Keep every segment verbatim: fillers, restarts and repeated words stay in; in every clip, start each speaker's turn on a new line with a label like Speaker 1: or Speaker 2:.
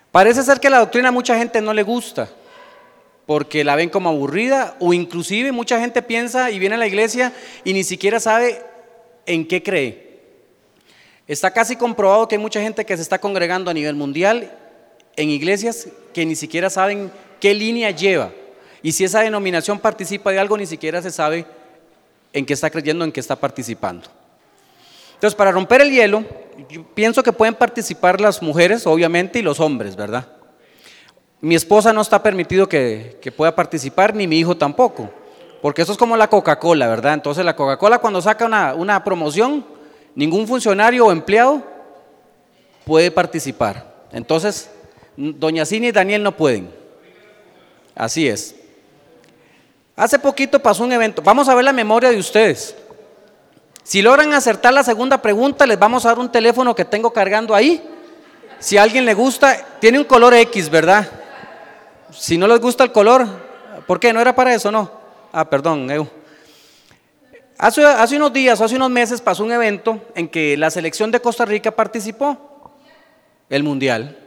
Speaker 1: Parece ser que la doctrina a mucha gente no le gusta, porque la ven como aburrida, o inclusive mucha gente piensa y viene a la iglesia y ni siquiera sabe en qué cree. Está casi comprobado que hay mucha gente que se está congregando a nivel mundial en iglesias que ni siquiera saben qué línea lleva, y si esa denominación participa de algo, ni siquiera se sabe en qué está creyendo, en qué está participando. Entonces, para romper el hielo, yo pienso que pueden participar las mujeres, obviamente, y los hombres, ¿verdad? Mi esposa no está permitido que, que pueda participar, ni mi hijo tampoco, porque eso es como la Coca-Cola, ¿verdad? Entonces la Coca-Cola, cuando saca una, una promoción, ningún funcionario o empleado puede participar. Entonces, doña Cini y Daniel no pueden. Así es. Hace poquito pasó un evento, vamos a ver la memoria de ustedes. Si logran acertar la segunda pregunta, les vamos a dar un teléfono que tengo cargando ahí. Si a alguien le gusta, tiene un color X, ¿verdad? Si no les gusta el color, ¿por qué? ¿No era para eso, no? Ah, perdón, Eu. Hace, hace unos días, hace unos meses pasó un evento en que la selección de Costa Rica participó, el Mundial.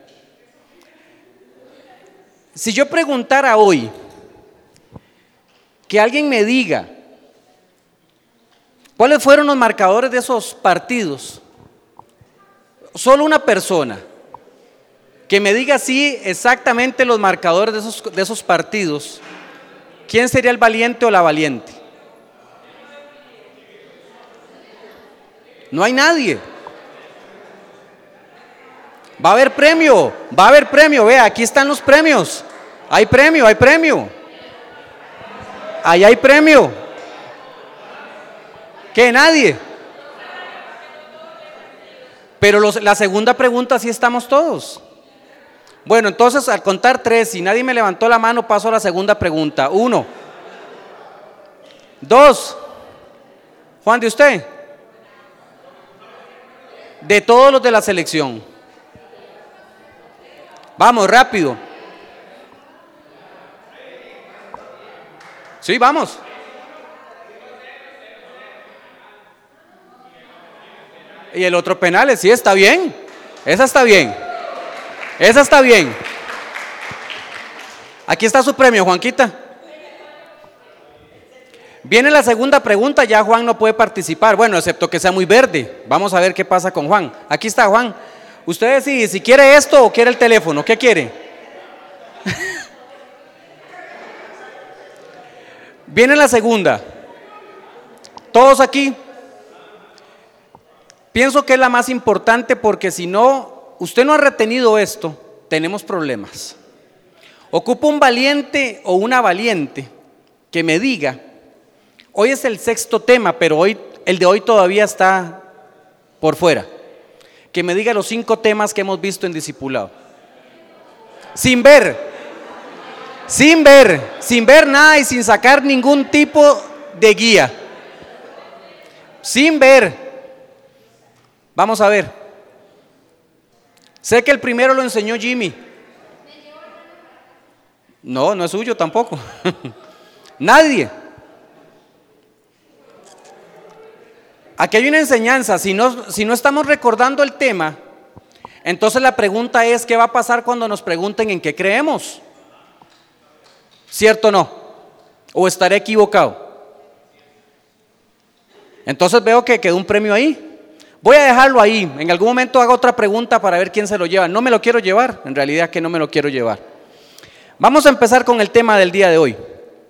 Speaker 1: Si yo preguntara hoy, que alguien me diga ¿cuáles fueron los marcadores de esos partidos? Solo una persona que me diga así exactamente los marcadores de esos, de esos partidos. ¿Quién sería el valiente o la valiente? No hay nadie. Va a haber premio, va a haber premio. Vea, aquí están los premios. Hay premio, hay premio. Ahí hay premio. ¿Qué? Nadie. Pero los, la segunda pregunta, sí estamos todos. Bueno, entonces al contar tres, si nadie me levantó la mano, paso a la segunda pregunta. Uno. Dos. Juan, ¿de usted? De todos los de la selección. Vamos, rápido. Sí, vamos. Y el otro penales, sí, está bien. Esa está bien. Esa está bien. Aquí está su premio, Juanquita. Viene la segunda pregunta, ya Juan no puede participar. Bueno, excepto que sea muy verde. Vamos a ver qué pasa con Juan. Aquí está Juan. Usted decide si quiere esto o quiere el teléfono. ¿Qué quiere? Viene la segunda. Todos aquí. Pienso que es la más importante, porque si no, usted no ha retenido esto, tenemos problemas. Ocupo un valiente o una valiente que me diga, hoy es el sexto tema, pero hoy el de hoy todavía está por fuera, que me diga los cinco temas que hemos visto en discipulado. Sin ver, sin ver, sin ver nada y sin sacar ningún tipo de guía. Sin ver. Vamos a ver. Sé que el primero lo enseñó Jimmy. No, no es suyo tampoco. Nadie. Aquí hay una enseñanza. Si no, si no estamos recordando el tema, entonces la pregunta es: ¿qué va a pasar cuando nos pregunten en qué creemos? ¿Cierto o no? ¿O estaré equivocado? Entonces veo que quedó un premio ahí. Voy a dejarlo ahí. En algún momento hago otra pregunta para ver quién se lo lleva. No me lo quiero llevar, en realidad que no me lo quiero llevar. Vamos a empezar con el tema del día de hoy,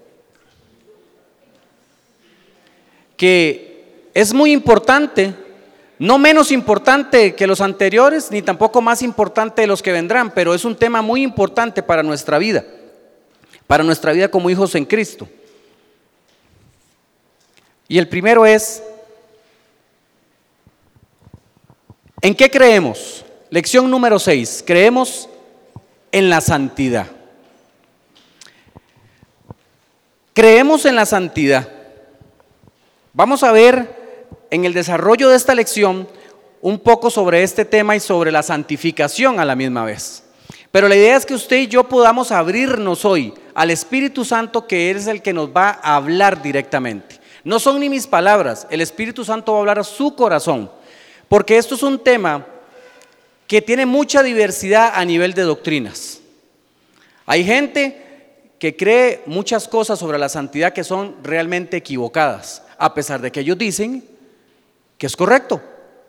Speaker 1: que es muy importante, no menos importante que los anteriores, ni tampoco más importante de los que vendrán, pero es un tema muy importante para nuestra vida, para nuestra vida como hijos en Cristo. Y el primero es: ¿en qué creemos? Lección número seis. Creemos en la santidad. Creemos en la santidad. Vamos a ver en el desarrollo de esta lección un poco sobre este tema y sobre la santificación a la misma vez. Pero la idea es que usted y yo podamos abrirnos hoy al Espíritu Santo, que es el que nos va a hablar directamente. No son ni mis palabras, el Espíritu Santo va a hablar a su corazón. Porque esto es un tema que tiene mucha diversidad a nivel de doctrinas. Hay gente que cree muchas cosas sobre la santidad que son realmente equivocadas, a pesar de que ellos dicen que es correcto.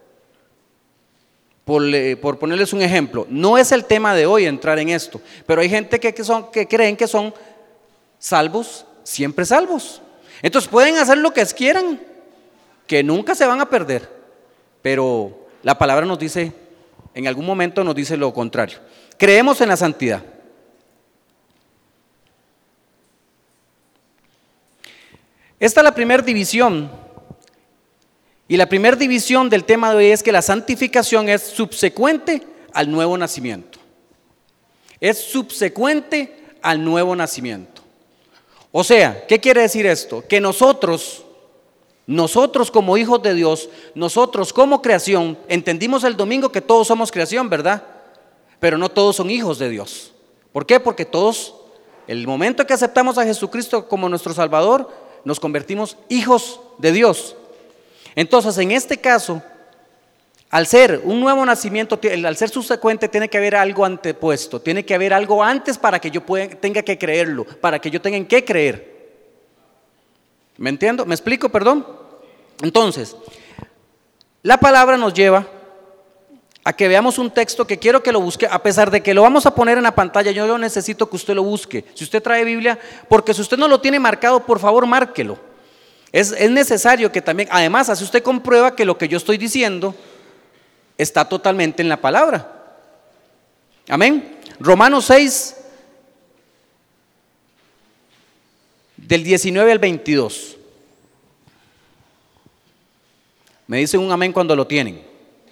Speaker 1: Por, por ponerles un ejemplo, no es el tema de hoy entrar en esto, pero hay gente que, que, son, que creen que son salvos, siempre salvos. Entonces pueden hacer lo que quieran, que nunca se van a perder, pero la palabra nos dice, en algún momento nos dice lo contrario. Creemos en la santidad. Esta es la primera división. Y la primera división del tema de hoy es que la santificación es subsecuente al nuevo nacimiento. Es subsecuente al nuevo nacimiento. O sea, ¿qué quiere decir esto? Que nosotros, nosotros como hijos de Dios, nosotros como creación, entendimos el domingo que todos somos creación, ¿verdad? Pero no todos son hijos de Dios. ¿Por qué? Porque todos, el momento que aceptamos a Jesucristo como nuestro Salvador, nos convertimos hijos de Dios. Entonces, en este caso, al ser un nuevo nacimiento, al ser subsecuente, tiene que haber algo antepuesto, tiene que haber algo antes para que yo pueda, tenga que creerlo, para que yo tenga en qué creer. ¿Me entiendo? ¿Me explico? Perdón. Entonces, la palabra nos lleva a que veamos un texto que quiero que lo busque, a pesar de que lo vamos a poner en la pantalla, yo, yo necesito que usted lo busque. Si usted trae Biblia, porque si usted no lo tiene marcado, por favor, márquelo. Es, es necesario que también, además, así usted comprueba que lo que yo estoy diciendo está totalmente en la palabra. Amén. Romanos seis, del diecinueve al veintidós. Me dicen un amén cuando lo tienen.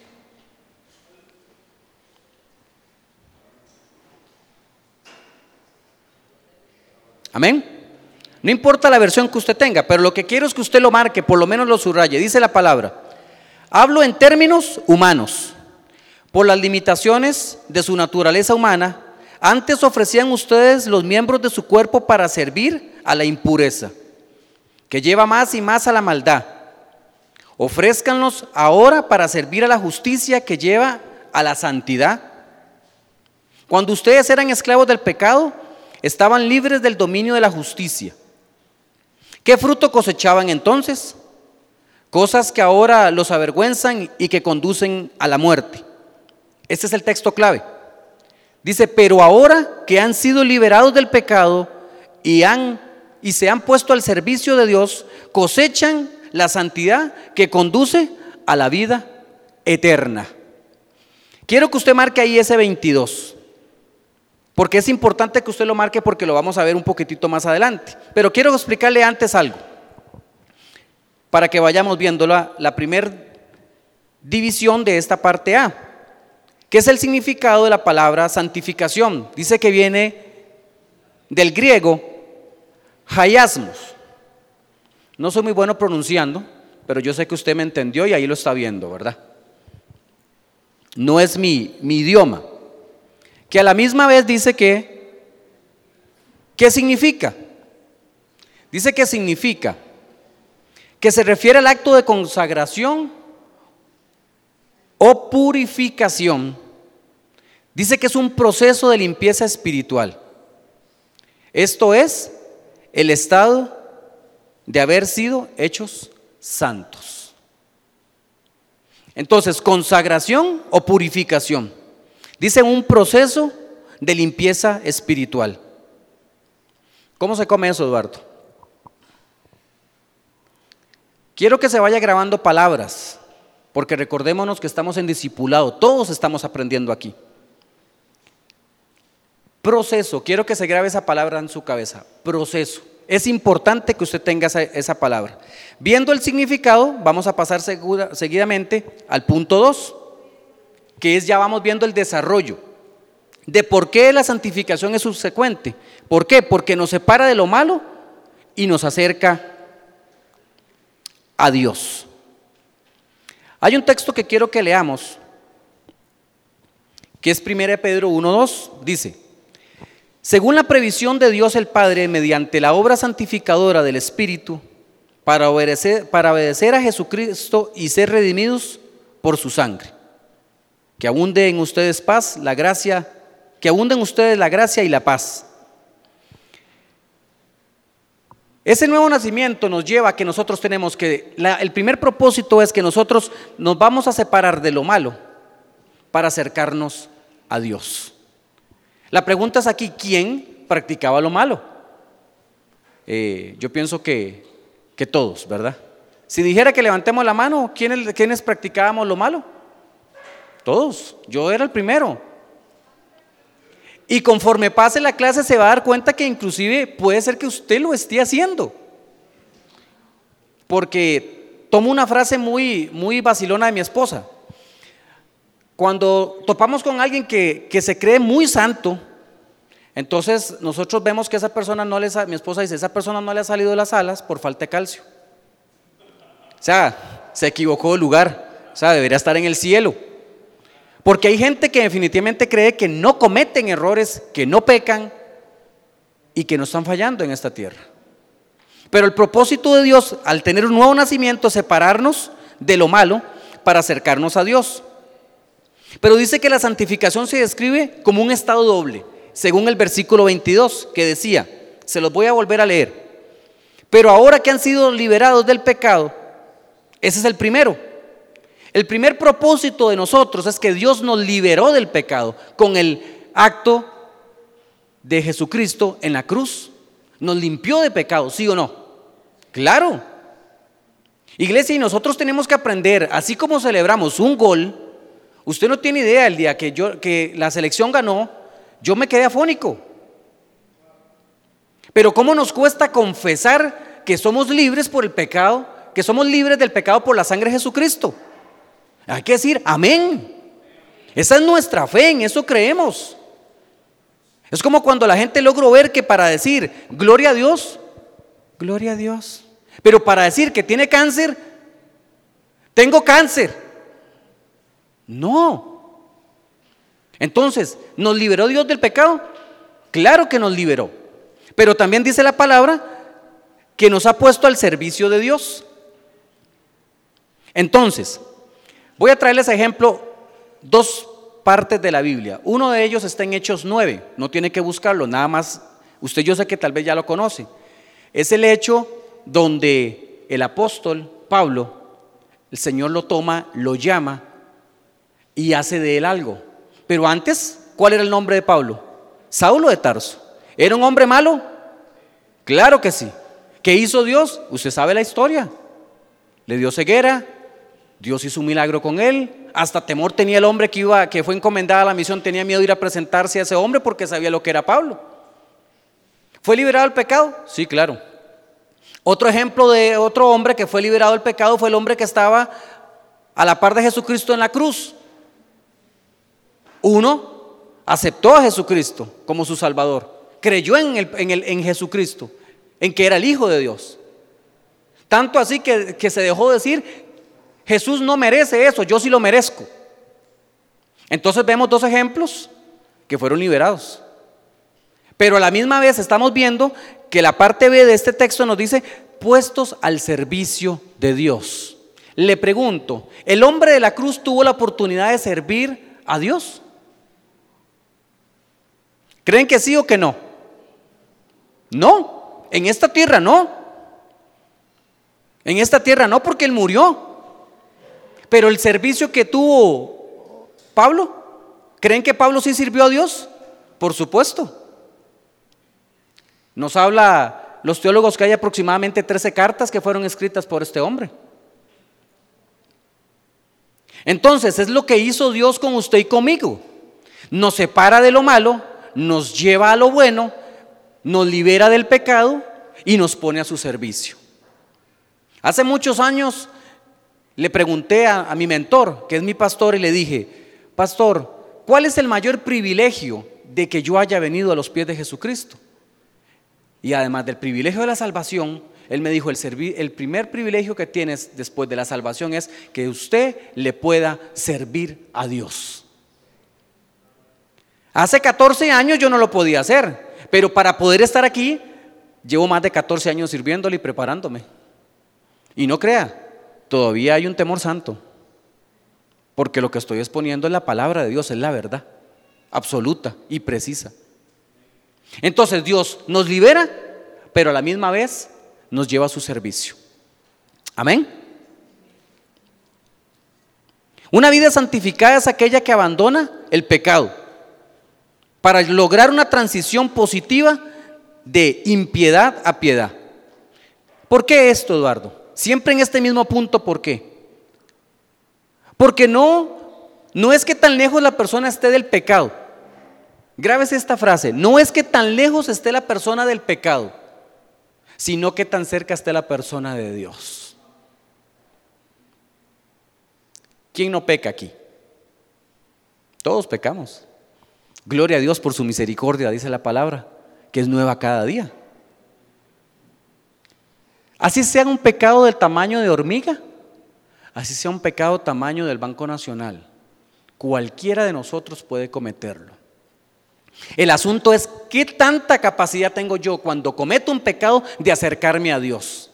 Speaker 1: Amén. No importa la versión que usted tenga, pero lo que quiero es que usted lo marque, por lo menos lo subraye. Dice la palabra: hablo en términos humanos, por las limitaciones de su naturaleza humana. Antes ofrecían ustedes los miembros de su cuerpo para servir a la impureza, que lleva más y más a la maldad. Ofrézcanlos ahora para servir a la justicia, que lleva a la santidad. Cuando ustedes eran esclavos del pecado, estaban libres del dominio de la justicia. ¿Qué fruto cosechaban entonces? Cosas que ahora los avergüenzan y que conducen a la muerte. Este es el texto clave. Dice: pero ahora que han sido liberados del pecado y, han, y se han puesto al servicio de Dios, cosechan la santidad que conduce a la vida eterna. Quiero que usted marque ahí ese veintidós. Porque es importante que usted lo marque, porque lo vamos a ver un poquitito más adelante. Pero quiero explicarle antes algo, para que vayamos viendo la, la primera división de esta parte A, que es el significado de la palabra santificación. Dice que viene del griego haiasmos. No soy muy bueno pronunciando, pero yo sé que usted me entendió y ahí lo está viendo, ¿verdad? No es mi, mi idioma. Que a la misma vez dice que, ¿qué significa? Dice que significa que se refiere al acto de consagración o purificación. Dice que es un proceso de limpieza espiritual. Esto es el estado de haber sido hechos santos. Entonces, consagración o purificación. Dice un proceso de limpieza espiritual. ¿Cómo se come eso, Eduardo? Quiero que se vaya grabando palabras, porque recordémonos que estamos en discipulado, todos estamos aprendiendo aquí. Proceso, quiero que se grabe esa palabra en su cabeza, proceso. Es importante que usted tenga esa, esa palabra. Viendo el significado, vamos a pasar segura, seguidamente al punto dos. Que es, ya vamos viendo el desarrollo de por qué la santificación es subsecuente. ¿Por qué? Porque nos separa de lo malo y nos acerca a Dios. Hay un texto que quiero que leamos, que es primera de Pedro uno dos. Dice: según la previsión de Dios el Padre, mediante la obra santificadora del Espíritu, para obedecer, para obedecer a Jesucristo y ser redimidos por su sangre. Que abunde en ustedes paz, la gracia, que abunde en ustedes la gracia y la paz. Ese nuevo nacimiento nos lleva a que nosotros tenemos que, la, el primer propósito es que nosotros nos vamos a separar de lo malo para acercarnos a Dios. La pregunta es aquí, ¿quién practicaba lo malo? Eh, yo pienso que, que todos, ¿verdad? Si dijera que levantemos la mano, ¿quiénes, ¿quiénes practicábamos lo malo? Todos, yo era el primero. Y conforme pase la clase se va a dar cuenta que inclusive puede ser que usted lo esté haciendo. Porque tomo una frase muy, muy vacilona de mi esposa. Cuando topamos con alguien que, que se cree muy santo, entonces nosotros vemos que esa persona no le, mi esposa dice, esa persona no le ha salido de las alas por falta de calcio. O sea, se equivocó de lugar, o sea, debería estar en el cielo. Porque hay gente que definitivamente cree que no cometen errores, que no pecan y que no están fallando en esta tierra. Pero el propósito de Dios al tener un nuevo nacimiento es separarnos de lo malo para acercarnos a Dios. Pero dice que la santificación se describe como un estado doble, según el versículo veintidós que decía, se los voy a volver a leer. Pero ahora que han sido liberados del pecado, ese es el primero. El primer propósito de nosotros es que Dios nos liberó del pecado con el acto de Jesucristo en la cruz. Nos limpió de pecado, ¿sí o no? Claro. Iglesia, y nosotros tenemos que aprender, así como celebramos un gol. Usted no tiene idea, el día que, yo, que la selección ganó, yo me quedé afónico. Pero ¿cómo nos cuesta confesar que somos libres por el pecado, que somos libres del pecado por la sangre de Jesucristo? Hay que decir amén. Esa es nuestra fe, en eso creemos. Es como cuando la gente logra ver que para decir gloria a Dios, gloria a Dios, pero para decir que tiene cáncer, tengo cáncer. No. Entonces, ¿nos liberó Dios del pecado? Claro que nos liberó. Pero también dice la palabra que nos ha puesto al servicio de Dios. Entonces, voy a traerles ejemplo dos partes de la Biblia. Uno de ellos está en Hechos nueve, no tiene que buscarlo, nada más, usted yo sé que tal vez ya lo conoce. Es el hecho donde el apóstol Pablo, el Señor lo toma, lo llama y hace de él algo. Pero antes, ¿cuál era el nombre de Pablo? Saulo de Tarso. ¿Era un hombre malo? Claro que sí. ¿Qué hizo Dios? Usted sabe la historia. Le dio ceguera, Dios hizo un milagro con él, hasta temor tenía el hombre que, iba, que fue encomendada a la misión, tenía miedo de ir a presentarse a ese hombre porque sabía lo que era Pablo. ¿Fue liberado del pecado? Sí, claro. Otro ejemplo de otro hombre que fue liberado del pecado fue el hombre que estaba a la par de Jesucristo en la cruz. Uno aceptó a Jesucristo como su Salvador, creyó en, el, en, el, en Jesucristo, en que era el Hijo de Dios. Tanto así que, que se dejó decir, Jesús no merece eso, yo sí lo merezco. Entonces vemos dos ejemplos que fueron liberados. Pero a la misma vez estamos viendo que la parte B de este texto nos dice, puestos al servicio de Dios. Le pregunto, ¿el hombre de la cruz tuvo la oportunidad de servir a Dios? ¿Creen que sí o que no? No, en esta tierra no. En esta tierra no, porque él murió. Pero el servicio que tuvo Pablo, ¿creen que Pablo sí sirvió a Dios? Por supuesto. Nos habla los teólogos que hay aproximadamente trece cartas que fueron escritas por este hombre. Entonces es lo que hizo Dios con usted y conmigo. Nos separa de lo malo, nos lleva a lo bueno, nos libera del pecado y nos pone a su servicio. Hace muchos años le pregunté a, a mi mentor, que es mi pastor, y le dije, pastor, ¿cuál es el mayor privilegio de que yo haya venido a los pies de Jesucristo? Y además del privilegio de la salvación, él me dijo, el, servi- el primer privilegio que tienes después de la salvación es que usted le pueda servir a Dios. Hace catorce años yo no lo podía hacer, pero para poder estar aquí, llevo más de catorce años sirviéndole y preparándome. Y no crea, todavía hay un temor santo. porque lo que estoy exponiendo es la palabra de Dios, es la verdad absoluta y precisa. Entonces Dios nos libera, pero a la misma vez nos lleva a su servicio. Amén. Una vida santificada es aquella que abandona el pecado para lograr una transición positiva de impiedad a piedad. ¿Por qué esto, Eduardo? Siempre en este mismo punto, ¿por qué? Porque no, no es que tan lejos la persona esté del pecado. Grábese esta frase: no es que tan lejos esté la persona del pecado, sino que tan cerca esté la persona de Dios. ¿Quién no peca aquí? Todos pecamos. Gloria a Dios por su misericordia, dice la palabra, que es nueva cada día. Así sea un pecado del tamaño de hormiga, así sea un pecado tamaño del Banco Nacional, cualquiera de nosotros puede cometerlo. El asunto es qué tanta capacidad tengo yo cuando cometo un pecado de acercarme a Dios.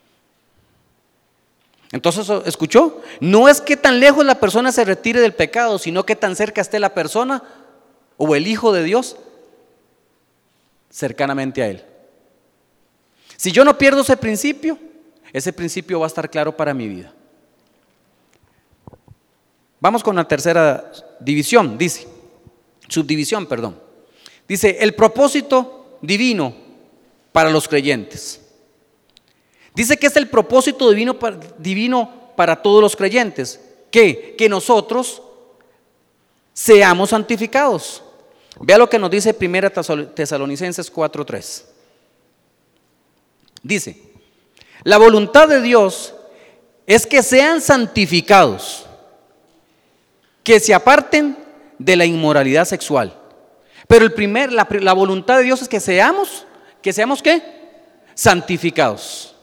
Speaker 1: Entonces, ¿escuchó? No es que tan lejos la persona se retire del pecado, sino que tan cerca esté la persona o el Hijo de Dios cercanamente a Él. Si yo no pierdo ese principio, ese principio va a estar claro para mi vida. Vamos con la tercera división, dice, subdivisión, perdón. Dice, el propósito divino para los creyentes. Dice que es el propósito divino para, divino para todos los creyentes. ¿Qué? Que nosotros seamos santificados. Vea lo que nos dice primera Tesalonicenses cuatro tres. Dice, la voluntad de Dios es que sean santificados, que se aparten de la inmoralidad sexual. Pero el primer, la, la voluntad de Dios es que seamos, que seamos ¿qué? Santificados.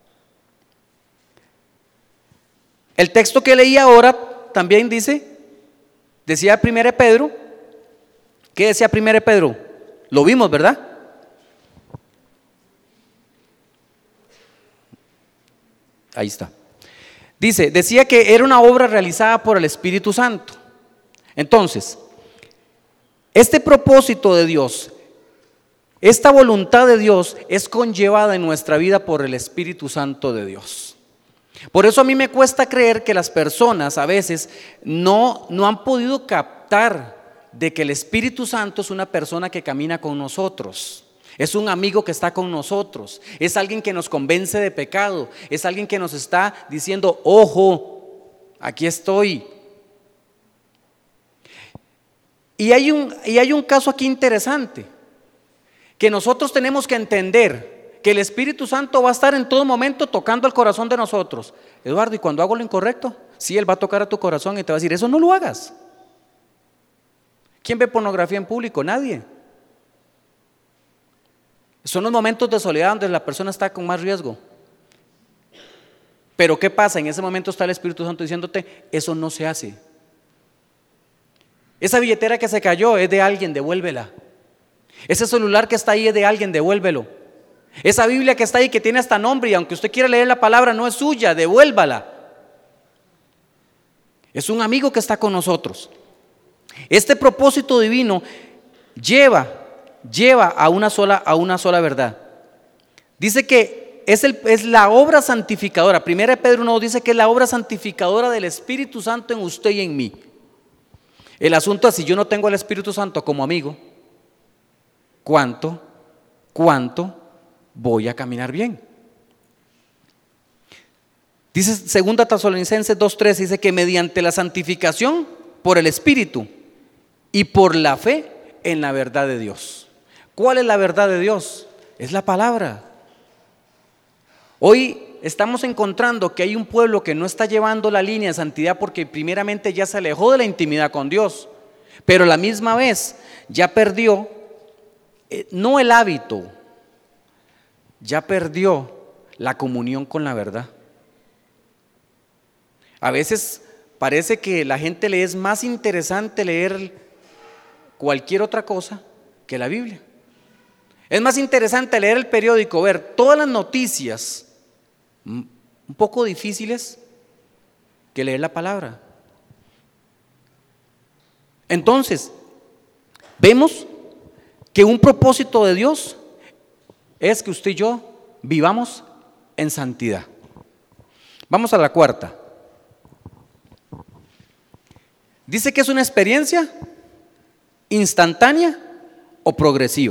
Speaker 1: El texto que leí ahora también dice, decía primera Pedro, ¿qué decía primera Pedro? Lo vimos, ¿verdad? Ahí está. Dice, decía que era una obra realizada por el Espíritu Santo. Entonces, este propósito de Dios, esta voluntad de Dios es conllevada en nuestra vida por el Espíritu Santo de Dios. Por eso a mí me cuesta creer que las personas a veces no, no han podido captar de que el Espíritu Santo es una persona que camina con nosotros. Es un amigo que está con nosotros, es alguien que nos convence de pecado, es alguien que nos está diciendo, ojo, aquí estoy. Y hay un, y hay un caso aquí interesante, que nosotros tenemos que entender que el Espíritu Santo va a estar en todo momento tocando el corazón de nosotros. Eduardo, ¿y cuando hago lo incorrecto? Sí, Él va a tocar a tu corazón y te va a decir, eso no lo hagas. ¿Quién ve pornografía en público? Nadie. Son los momentos de soledad donde la persona está con más riesgo. Pero ¿qué pasa? En ese momento está el Espíritu Santo diciéndote, eso no se hace. Esa billetera que se cayó es de alguien, devuélvela. Ese celular que está ahí es de alguien, devuélvelo. Esa Biblia que está ahí que tiene hasta nombre y aunque usted quiera leer la palabra no es suya, devuélvala. Es un amigo que está con nosotros. Este propósito divino lleva lleva a una sola, a una sola verdad. Dice que es, el, es la obra santificadora. Primera Pedro uno dice que es la obra santificadora del Espíritu Santo en usted y en mí. El asunto es, si yo no tengo al Espíritu Santo como amigo, ¿cuánto, cuánto voy a caminar bien? Dice segunda Tesalonicenses dos tres, dice que mediante la santificación por el Espíritu y por la fe en la verdad de Dios. ¿Cuál es la verdad de Dios? Es la palabra. Hoy estamos encontrando que hay un pueblo que no está llevando la línea de santidad porque primeramente ya se alejó de la intimidad con Dios, pero a la misma vez ya perdió, eh, no el hábito, ya perdió la comunión con la verdad. A veces parece que la gente le es más interesante leer cualquier otra cosa que la Biblia. Es más interesante leer el periódico, ver todas las noticias un poco difíciles que leer la palabra. Entonces, vemos que un propósito de Dios es que usted y yo vivamos en santidad. Vamos a la cuarta. Dice que es una experiencia instantánea o progresiva.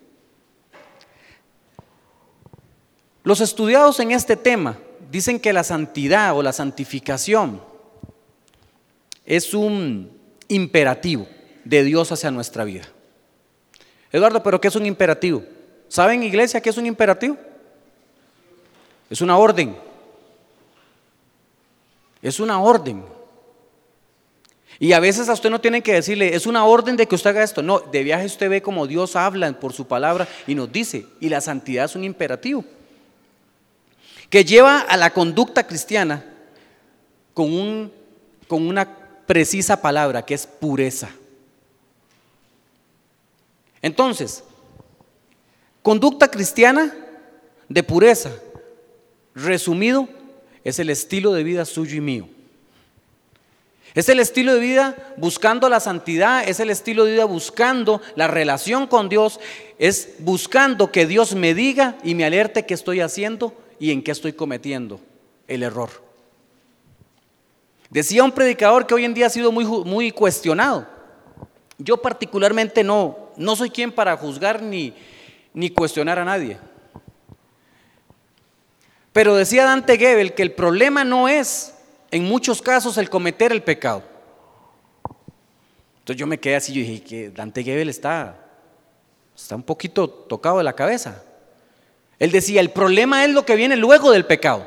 Speaker 1: Los estudiados en este tema dicen que la santidad o la santificación es un imperativo de Dios hacia nuestra vida. Eduardo, ¿pero qué es un imperativo? ¿Saben, iglesia, qué es un imperativo? Es una orden. Es una orden. Y a veces a usted no tienen que decirle, es una orden de que usted haga esto. No, de viaje usted ve como Dios habla por su palabra y nos dice, y la santidad es un imperativo que lleva a la conducta cristiana con, un, con una precisa palabra que es pureza. Entonces, conducta cristiana de pureza, resumido, es el estilo de vida suyo y mío. Es el estilo de vida buscando la santidad, es el estilo de vida buscando la relación con Dios, es buscando que Dios me diga y me alerte qué estoy haciendo y en qué estoy cometiendo el error. Decía un predicador que hoy en día ha sido muy, muy cuestionado. Yo particularmente no, no soy quien para juzgar ni, ni cuestionar a nadie. Pero decía Dante Gebel que el problema no es en muchos casos el cometer el pecado. Entonces yo me quedé así, yo dije que Dante Gebel está, está un poquito tocado de la cabeza. Él decía, el problema es lo que viene luego del pecado.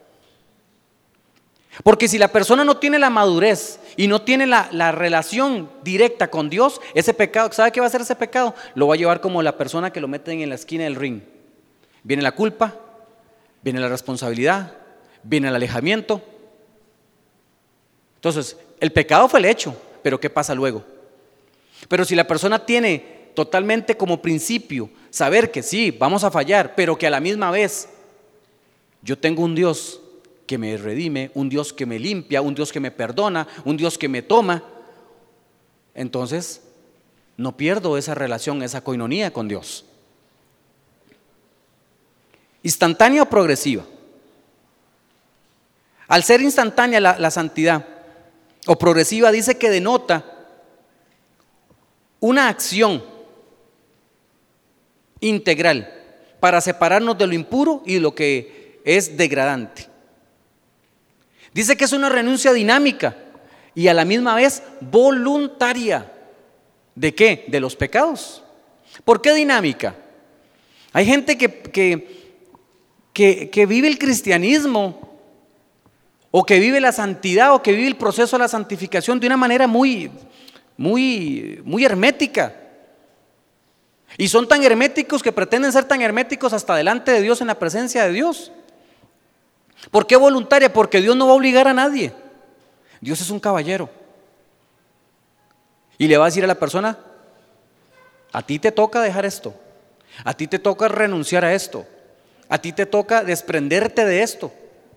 Speaker 1: Porque si la persona no tiene la madurez y no tiene la, la relación directa con Dios, ese pecado, ¿sabe qué va a hacer ese pecado? Lo va a llevar como la persona que lo meten en la esquina del ring. Viene la culpa, viene la responsabilidad, viene el alejamiento. Entonces, el pecado fue el hecho, pero ¿qué pasa luego? Pero si la persona tiene totalmente como principio saber que sí, vamos a fallar, pero que a la misma vez yo tengo un Dios que me redime, un Dios que me limpia, un Dios que me perdona, un Dios que me toma, entonces no pierdo esa relación, esa coinonía con Dios. Instantánea o progresiva. Al ser instantánea la, la santidad o progresiva, dice que denota una acción integral para separarnos de lo impuro y de lo que es degradante. Dice que es una renuncia dinámica y a la misma vez voluntaria. ¿De qué? De los pecados. ¿Por qué dinámica? Hay gente que, que, que, que vive el cristianismo o que vive la santidad o que vive el proceso de la santificación de una manera muy, muy, muy hermética. Y son tan herméticos que pretenden ser tan herméticos hasta delante de Dios, en la presencia de Dios. ¿Por qué voluntaria? Porque Dios no va a obligar a nadie. Dios es un caballero. Y le va a decir a la persona, a ti te toca dejar esto, a ti te toca renunciar a esto, a ti te toca desprenderte de esto.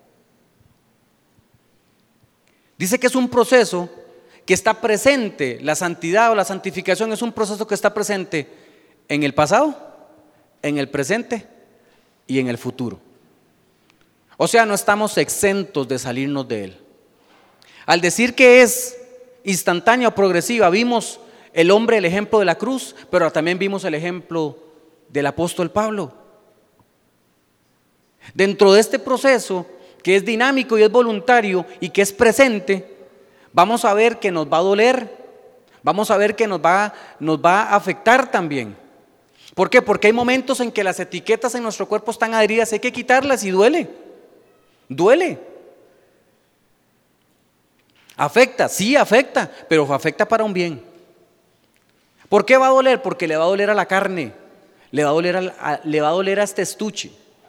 Speaker 1: Dice que es un proceso que está presente, la santidad o la santificación es un proceso que está presente en el pasado, en el presente y en el futuro. O sea, no estamos exentos de salirnos de él. Al decir que es instantánea o progresiva, vimos el hombre, el ejemplo de la cruz, pero también vimos el ejemplo del apóstol Pablo. Dentro de este proceso, que es dinámico y es voluntario y que es presente, vamos a ver que nos va a doler, vamos a ver que nos va, nos va a afectar también. ¿Por qué? Porque hay momentos en que las etiquetas en nuestro cuerpo están adheridas, hay que quitarlas y duele, duele. Afecta, sí afecta, pero afecta para un bien. ¿Por qué va a doler? Porque le va a doler a la carne, le va a doler a, a, le va a, doler a este estuche.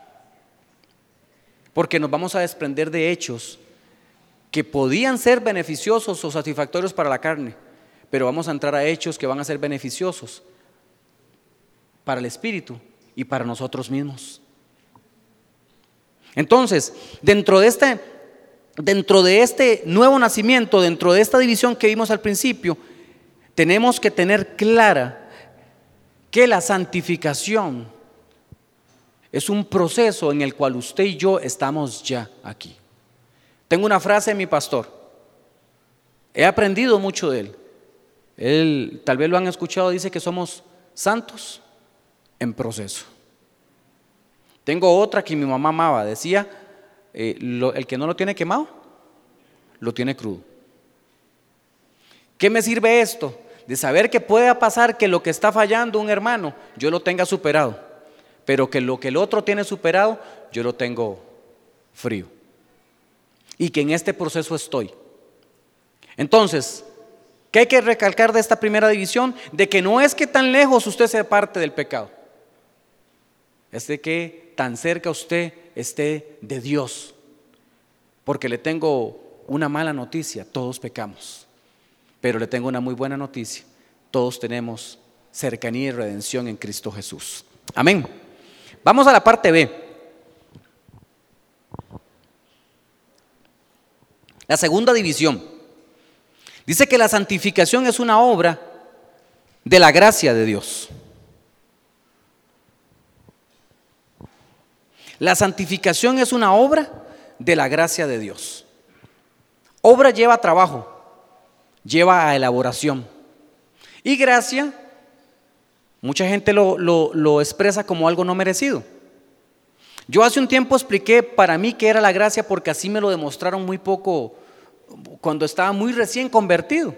Speaker 1: Porque nos vamos a desprender de hechos que podían ser beneficiosos o satisfactorios para la carne, pero vamos a entrar a hechos que van a ser beneficiosos para el espíritu y para nosotros mismos. Entonces, dentro de este, dentro de este nuevo nacimiento, dentro de esta división que vimos al principio, tenemos que tener clara que la santificación es un proceso en el cual usted y yo estamos ya aquí. Tengo una frase de mi pastor, he aprendido mucho de él. Él, tal vez lo han escuchado, dice que somos santos en proceso. Tengo otra que mi mamá amaba, decía, eh, lo, el que no lo tiene quemado, lo tiene crudo. ¿Qué me sirve esto? De saber que pueda pasar que lo que está fallando un hermano, yo lo tenga superado, pero que lo que el otro tiene superado, yo lo tengo frío. Y que en este proceso estoy. Entonces, ¿qué hay que recalcar de esta primera división? De que no es que tan lejos usted sea parte del pecado, es de que tan cerca usted esté de Dios. Porque le tengo una mala noticia, todos pecamos. Pero le tengo una muy buena noticia, todos tenemos cercanía y redención en Cristo Jesús. Amén. Vamos a la parte B. La segunda división. Dice que la santificación es una obra de la gracia de Dios. La santificación es una obra de la gracia de Dios. Obra lleva trabajo, lleva a elaboración. Y gracia, mucha gente lo, lo, lo expresa como algo no merecido. Yo hace un tiempo expliqué para mí qué era la gracia, porque así me lo demostraron muy poco cuando estaba muy recién convertido.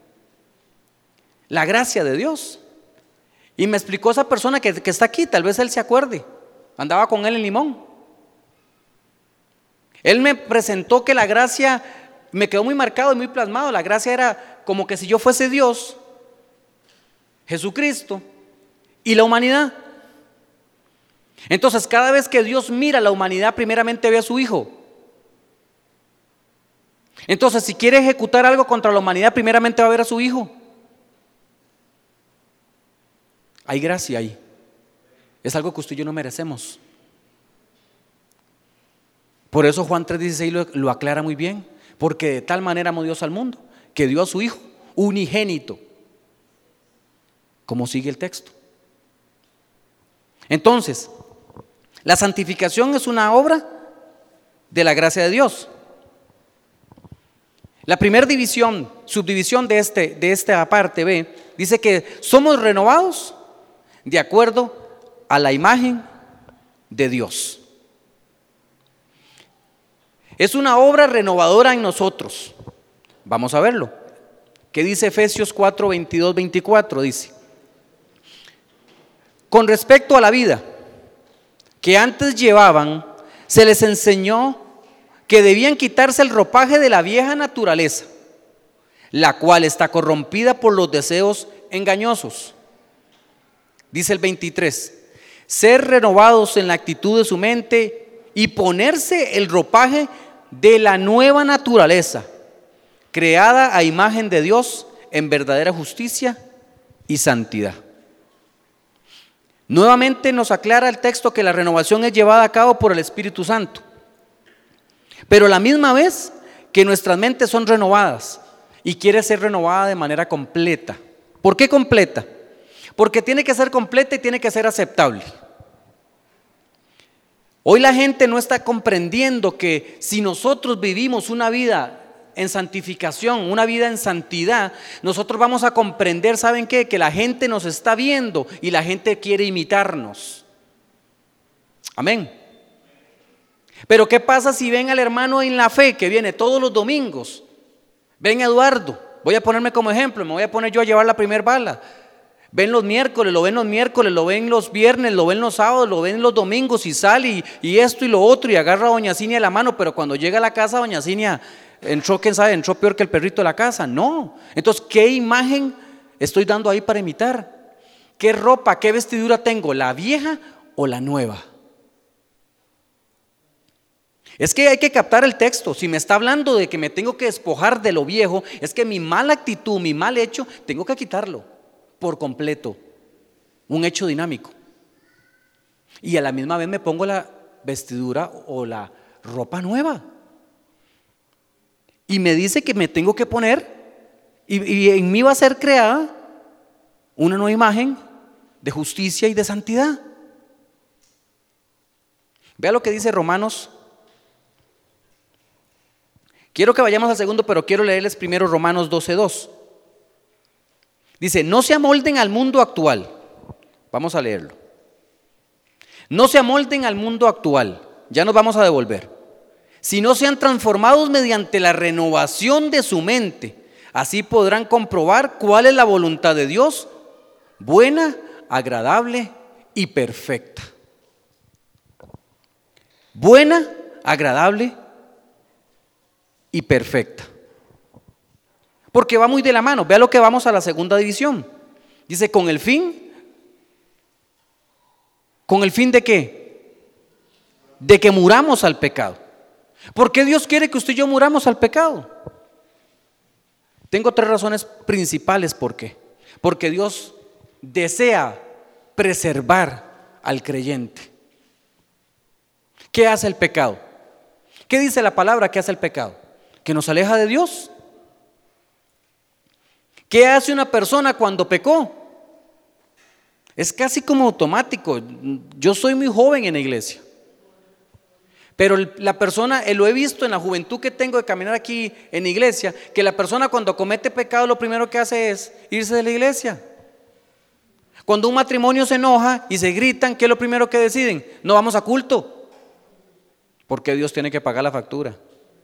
Speaker 1: La gracia de Dios. Y me explicó esa persona que, que está aquí, tal vez él se acuerde, andaba con él en Limón. Él me presentó que la gracia, me quedó muy marcado y muy plasmado. La gracia era como que si yo fuese Dios, Jesucristo y la humanidad. Entonces cada vez que Dios mira a la humanidad, primeramente ve a su Hijo. Entonces si quiere ejecutar algo contra la humanidad, primeramente va a ver a su Hijo. Hay gracia ahí. Es algo que usted y yo no merecemos. Por eso Juan tres dieciséis lo, lo aclara muy bien. Porque de tal manera amó Dios al mundo, que dio a su Hijo unigénito. Como sigue el texto. Entonces, la santificación es una obra de la gracia de Dios. La primera división, subdivisión de, este, de esta parte B, dice que somos renovados de acuerdo a la imagen de Dios. Es una obra renovadora en nosotros. Vamos a verlo. ¿Qué dice Efesios cuatro, veintidós, veinticuatro? Dice: con respecto a la vida que antes llevaban, se les enseñó que debían quitarse el ropaje de la vieja naturaleza, la cual está corrompida por los deseos engañosos. Dice el veintitrés: ser renovados en la actitud de su mente y ponerse el ropaje de la nueva naturaleza, creada a imagen de Dios en verdadera justicia y santidad. Nuevamente nos aclara el texto que la renovación es llevada a cabo por el Espíritu Santo, pero a la misma vez que nuestras mentes son renovadas y quiere ser renovada de manera completa. ¿Por qué completa? Porque tiene que ser completa y tiene que ser aceptable. Hoy la gente no está comprendiendo que si nosotros vivimos una vida en santificación, una vida en santidad, nosotros vamos a comprender, ¿saben qué? Que la gente nos está viendo y la gente quiere imitarnos. Amén. Pero ¿qué pasa si ven al hermano en la fe que viene todos los domingos? Ven a Eduardo, voy a ponerme como ejemplo, me voy a poner yo a llevar la primer bala. Ven los miércoles, lo ven los miércoles, lo ven los viernes, lo ven los sábados, lo ven los domingos y sale y, y esto y lo otro y agarra a doña Cinia la mano, pero cuando llega a la casa doña Cinia entró, quién sabe, entró peor que el perrito de la casa. No. Entonces, ¿qué imagen estoy dando ahí para imitar? ¿Qué ropa, qué vestidura tengo? ¿La vieja o la nueva? Es que hay que captar el texto. Si me está hablando de que me tengo que despojar de lo viejo, es que mi mala actitud, mi mal hecho, tengo que quitarlo por completo. Un hecho dinámico. Y a la misma vez me pongo la vestidura o la ropa nueva. Y me dice que me tengo que poner Y, y en mí va a ser creada una nueva imagen de justicia y de santidad. Vea lo que dice Romanos. Quiero que vayamos al segundo, pero quiero leerles primero Romanos doce dos. Dice, no se amolden al mundo actual. Vamos a leerlo. No se amolden al mundo actual. Ya nos vamos a devolver. Sino sean transformados mediante la renovación de su mente. Así podrán comprobar cuál es la voluntad de Dios, buena, agradable y perfecta. Buena, agradable y perfecta. Porque va muy de la mano. Vea lo que vamos a la segunda división. Dice, con el fin. ¿Con el fin de qué? De que muramos al pecado. ¿Por qué Dios quiere que usted y yo muramos al pecado? Tengo tres razones principales por qué. Porque Dios desea preservar al creyente. ¿Qué hace el pecado? ¿Qué dice la palabra que hace el pecado? Que nos aleja de Dios. ¿Qué hace una persona cuando pecó? Es casi como automático. Yo soy muy joven en la iglesia, pero la persona, lo he visto en la juventud que tengo de caminar aquí en la iglesia, que la persona cuando comete pecado lo primero que hace es irse de la iglesia. Cuando un matrimonio se enoja y se gritan, ¿qué es lo primero que deciden? No vamos a culto, porque Dios tiene que pagar la factura.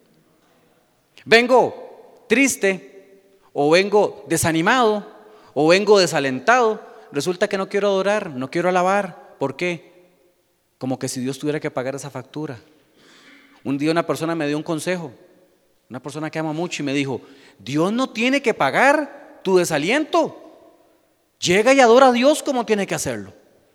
Speaker 1: Vengo triste, o vengo desanimado, o vengo desalentado. Resulta que no quiero adorar, no quiero alabar. ¿Por qué? Como que si Dios tuviera que pagar esa factura. Un día una persona me dio un consejo, una persona que ama mucho, y me dijo, Dios no tiene que pagar tu desaliento. Llega y adora a Dios como tiene que hacerlo.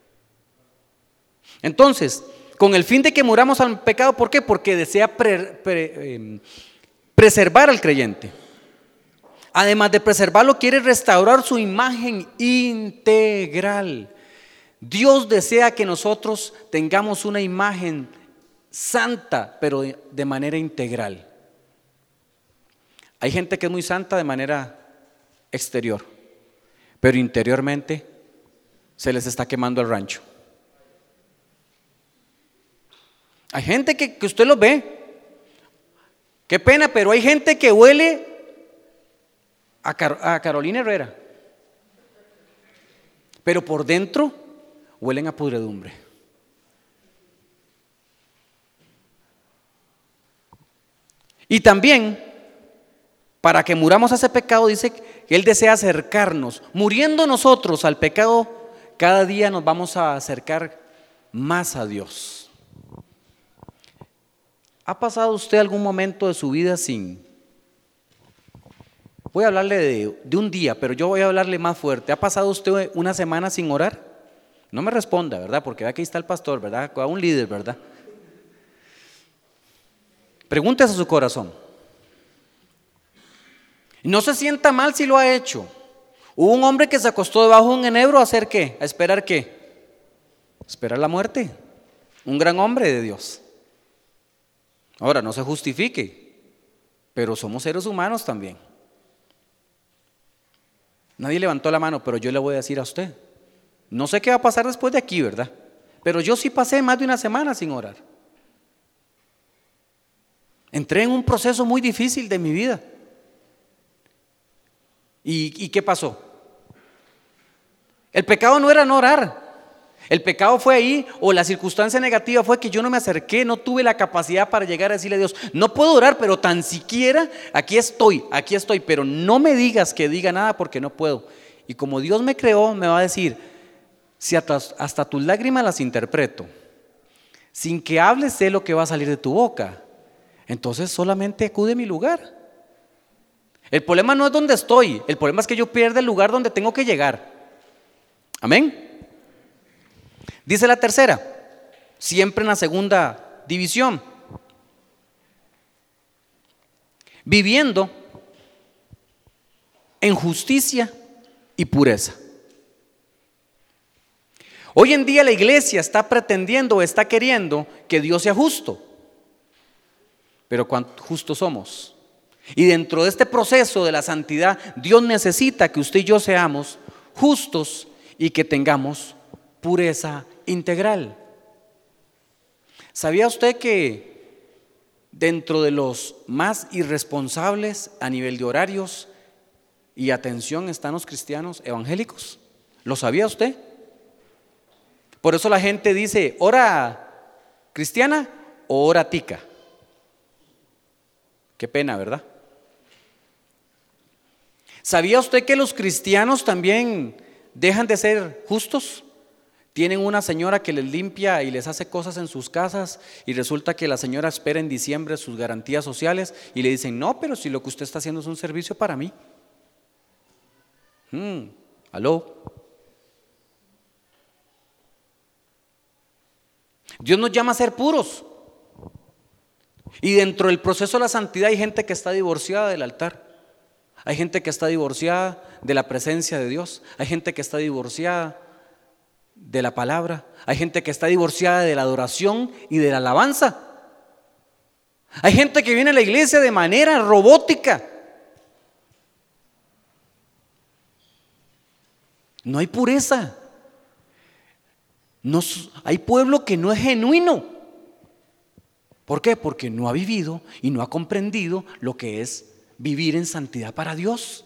Speaker 1: Entonces, con el fin de que muramos al pecado, ¿por qué? Porque desea pre, pre, eh, preservar al creyente. Además de preservarlo, quiere restaurar su imagen integral. Dios desea que nosotros tengamos una imagen santa, pero de manera integral. Hay gente que es muy santa de manera exterior, pero interiormente se les está quemando el rancho. Hay gente que, que usted lo ve, qué pena, pero hay gente que huele a, Car- a Carolina Herrera, pero por dentro huelen a pudredumbre. Y también, para que muramos a ese pecado, dice que Él desea acercarnos. Muriendo nosotros al pecado, cada día nos vamos a acercar más a Dios. ¿Ha pasado usted algún momento de su vida sin? Voy a hablarle de, de un día, pero yo voy a hablarle más fuerte. ¿Ha pasado usted una semana sin orar? No me responda, ¿verdad? Porque aquí está el pastor, ¿verdad? Un líder, ¿verdad? Pregúntese a su corazón. No se sienta mal si lo ha hecho. Hubo un hombre que se acostó debajo de un enebro a hacer ¿qué? A esperar ¿qué? Esperar la muerte. Un gran hombre de Dios. Ahora, no se justifique, pero somos seres humanos también. Nadie levantó la mano, pero yo le voy a decir a usted. No sé qué va a pasar después de aquí, ¿verdad? Pero yo sí pasé más de una semana sin orar. Entré en un proceso muy difícil de mi vida. ¿Y, y qué pasó? El pecado no era no orar. El pecado fue ahí, o la circunstancia negativa fue que yo no me acerqué, no tuve la capacidad para llegar a decirle a Dios, no puedo orar, pero tan siquiera aquí estoy, aquí estoy, pero no me digas que diga nada porque no puedo. Y como Dios me creó, me va a decir, si hasta, hasta tus lágrimas las interpreto, sin que hables sé lo que va a salir de tu boca, entonces solamente acude a mi lugar. El problema no es donde estoy, el problema es que yo pierda el lugar donde tengo que llegar. Amén. Dice la tercera, siempre en la segunda división, viviendo en justicia y pureza. Hoy en día la iglesia está pretendiendo o está queriendo que Dios sea justo, pero ¿cuánto justos somos? Y dentro de este proceso de la santidad, Dios necesita que usted y yo seamos justos y que tengamos pureza integral. ¿Sabía usted que dentro de los más irresponsables a nivel de horarios y atención están los cristianos evangélicos? ¿Lo sabía usted? Por eso la gente dice, hora cristiana o hora tica. Qué pena, ¿verdad? ¿Sabía usted que los cristianos también dejan de ser justos? Tienen una señora que les limpia y les hace cosas en sus casas y resulta que la señora espera en diciembre sus garantías sociales y le dicen, no, pero si lo que usted está haciendo es un servicio para mí. Hmm, ¿aló? Dios nos llama a ser puros. Y dentro del proceso de la santidad hay gente que está divorciada del altar. Hay gente que está divorciada de la presencia de Dios. Hay gente que está divorciada de la palabra. Hay gente que está divorciada de la adoración y de la alabanza. Hay gente que viene a la iglesia de manera robótica. No hay pureza. No, hay pueblo que no es genuino. ¿Por qué? Porque no ha vivido y no ha comprendido lo que es vivir en santidad para Dios.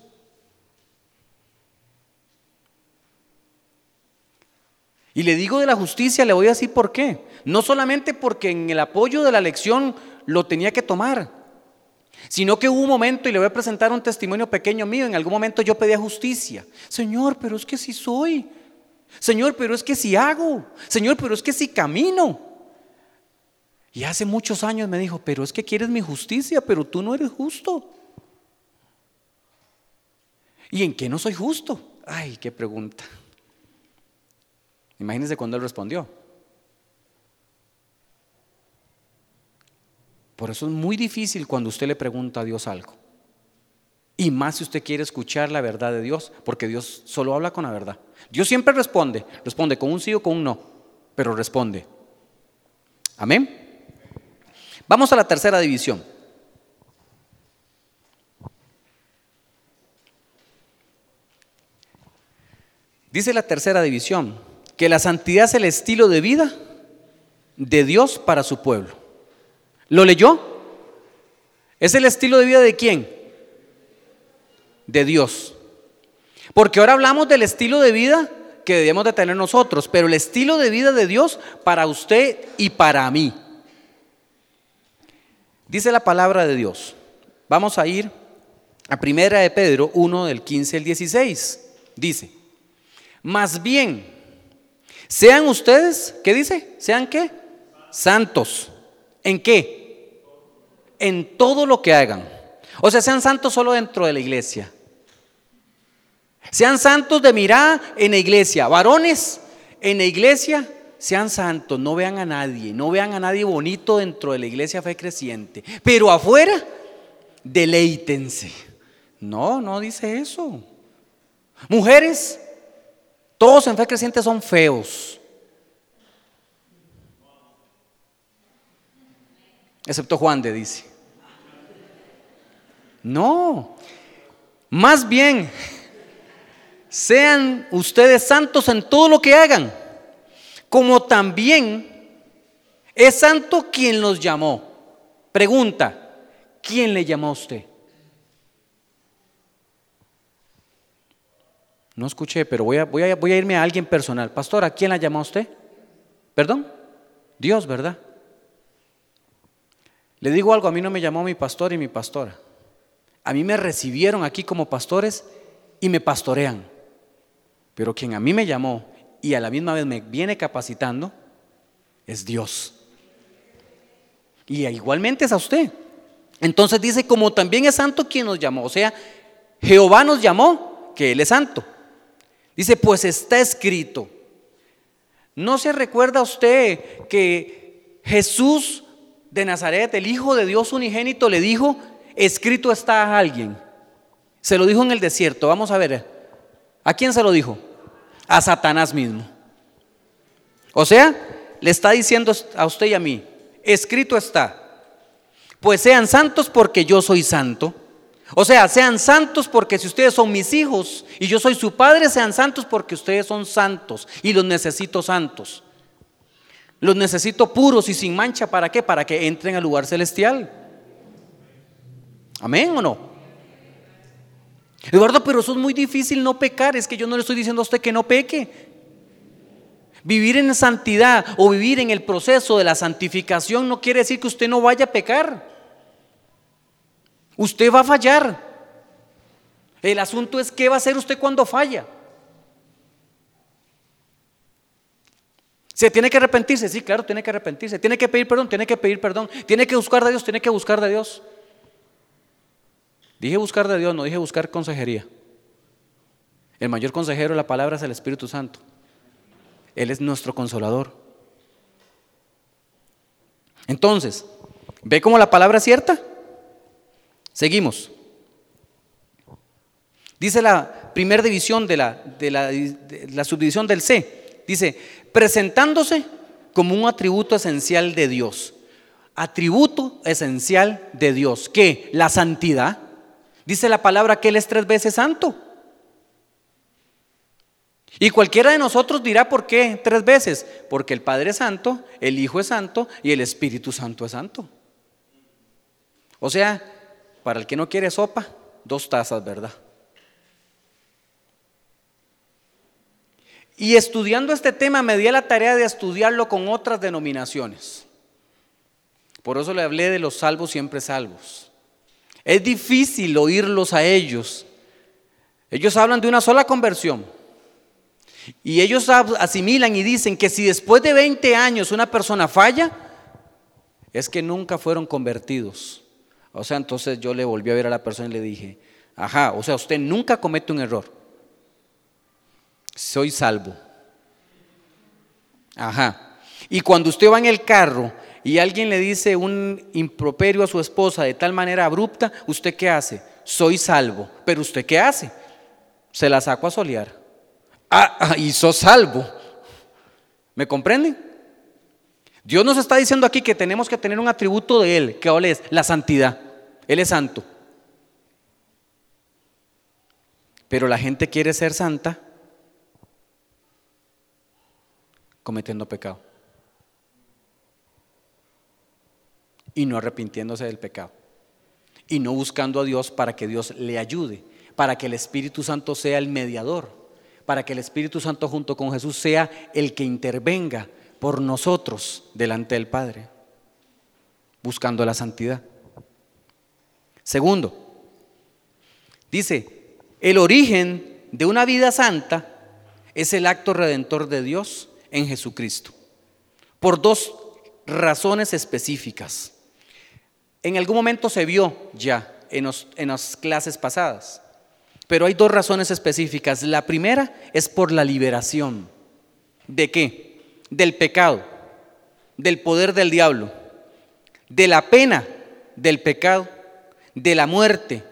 Speaker 1: Y le digo de la justicia, le voy a decir por qué. No solamente porque en el apoyo de la lección lo tenía que tomar, sino que hubo un momento, y le voy a presentar un testimonio pequeño mío. En algún momento yo pedía justicia. Señor, pero es que sí soy. Señor, pero es que sí hago. Señor, pero es que sí camino. Y hace muchos años me dijo, pero es que quieres mi justicia, pero tú no eres justo. ¿Y en qué no soy justo? Ay, qué pregunta. Imagínense cuando él respondió. Por eso es muy difícil cuando usted le pregunta a Dios algo. Y más si usted quiere escuchar la verdad de Dios, porque Dios solo habla con la verdad. Dios siempre responde, responde con un sí o con un no, pero responde. Amén. Vamos a la tercera división. Dice la tercera división que la santidad es el estilo de vida de Dios para su pueblo. ¿Lo leyó? ¿Es el estilo de vida de quién? De Dios. Porque ahora hablamos del estilo de vida que debemos de tener nosotros, pero el estilo de vida de Dios para usted y para mí. Dice la palabra de Dios. Vamos a ir a primera de Pedro uno del quince al dieciséis. Dice, más bien, sean ustedes, ¿qué dice? ¿Sean qué? Santos. ¿En qué? En todo lo que hagan. O sea, sean santos solo dentro de la iglesia. Sean santos de mirada en la iglesia. Varones, en la iglesia, sean santos. No vean a nadie, no vean a nadie bonito dentro de la iglesia Fe Creciente. Pero afuera, deleítense. No, no dice eso. Mujeres, todos en Fe Creciente son feos. Excepto Juan de dice. No, más bien, sean ustedes santos en todo lo que hagan, como también es santo quien los llamó. Pregunta, ¿quién le llamó a usted? No escuché, pero voy a, voy a, voy a irme a alguien personal. Pastora, ¿quién la llamó a usted? ¿Perdón? Dios, ¿verdad? Le digo algo, a mí no me llamó mi pastor y mi pastora. A mí me recibieron aquí como pastores y me pastorean. Pero quien a mí me llamó y a la misma vez me viene capacitando es Dios. Y igualmente es a usted. Entonces dice, como también es santo quien nos llamó. O sea, Jehová nos llamó, que Él es santo. Dice, pues está escrito. ¿No se recuerda usted que Jesús de Nazaret, el Hijo de Dios unigénito, le dijo, escrito está a alguien? Se lo dijo en el desierto. Vamos a ver, ¿a quién se lo dijo? A Satanás mismo. O sea, le está diciendo a usted y a mí, escrito está, pues sean santos porque yo soy santo. O sea, sean santos porque si ustedes son mis hijos y yo soy su padre, sean santos porque ustedes son santos y los necesito santos. Los necesito puros y sin mancha. ¿Para qué? Para que entren al lugar celestial. ¿Amén o no? Eduardo, pero eso es muy difícil, no pecar. Es que yo no le estoy diciendo a usted que no peque. Vivir en santidad o vivir en el proceso de la santificación no quiere decir que usted no vaya a pecar. Usted va a fallar. El asunto es qué va a hacer usted cuando falla. ¿Se tiene que arrepentirse? Sí, claro, tiene que arrepentirse. ¿Tiene que pedir perdón? Tiene que pedir perdón. ¿Tiene que buscar de Dios? Tiene que buscar de Dios. Dije buscar de Dios, no dije buscar consejería. El mayor consejero de la palabra es el Espíritu Santo. Él es nuestro consolador. Entonces, ¿ve cómo la palabra es cierta? Seguimos. Dice la primera división de la, de la, de la subdivisión del C. Dice, presentándose como un atributo esencial de Dios. Atributo esencial de Dios. ¿Qué? La santidad. Dice la palabra que Él es tres veces santo. Y cualquiera de nosotros dirá ¿por qué tres veces? Porque el Padre es santo, el Hijo es santo y el Espíritu Santo es santo. O sea, para el que no quiere sopa, dos tazas, ¿verdad? Y estudiando este tema me di a la tarea de estudiarlo con otras denominaciones. Por eso le hablé de los salvos siempre salvos. Es difícil oírlos a ellos. Ellos hablan de una sola conversión. Y ellos asimilan y dicen que si después de veinte años una persona falla, es que nunca fueron convertidos. O sea, entonces yo le volví a ver a la persona y le dije, ajá, o sea, usted nunca comete un error. Soy salvo. Ajá. Y cuando usted va en el carro y alguien le dice un improperio a su esposa de tal manera abrupta, ¿usted qué hace? Soy salvo. ¿Pero usted qué hace? Se la saco a solear. Ah, y sos salvo. ¿Me comprenden? Dios nos está diciendo aquí que tenemos que tener un atributo de Él, que es la santidad. Él es santo. Pero la gente quiere ser santa cometiendo pecado y no arrepintiéndose del pecado y no buscando a Dios para que Dios le ayude, para que el Espíritu Santo sea el mediador, para que el Espíritu Santo junto con Jesús sea el que intervenga por nosotros delante del Padre, buscando la santidad. Segundo, dice, el origen de una vida santa es el acto redentor de Dios en Jesucristo, por dos razones específicas. En algún momento se vio ya en, los, en las clases pasadas, pero hay dos razones específicas. La primera es por la liberación. ¿De qué? Del pecado, del poder del diablo, de la pena del pecado, de la muerte.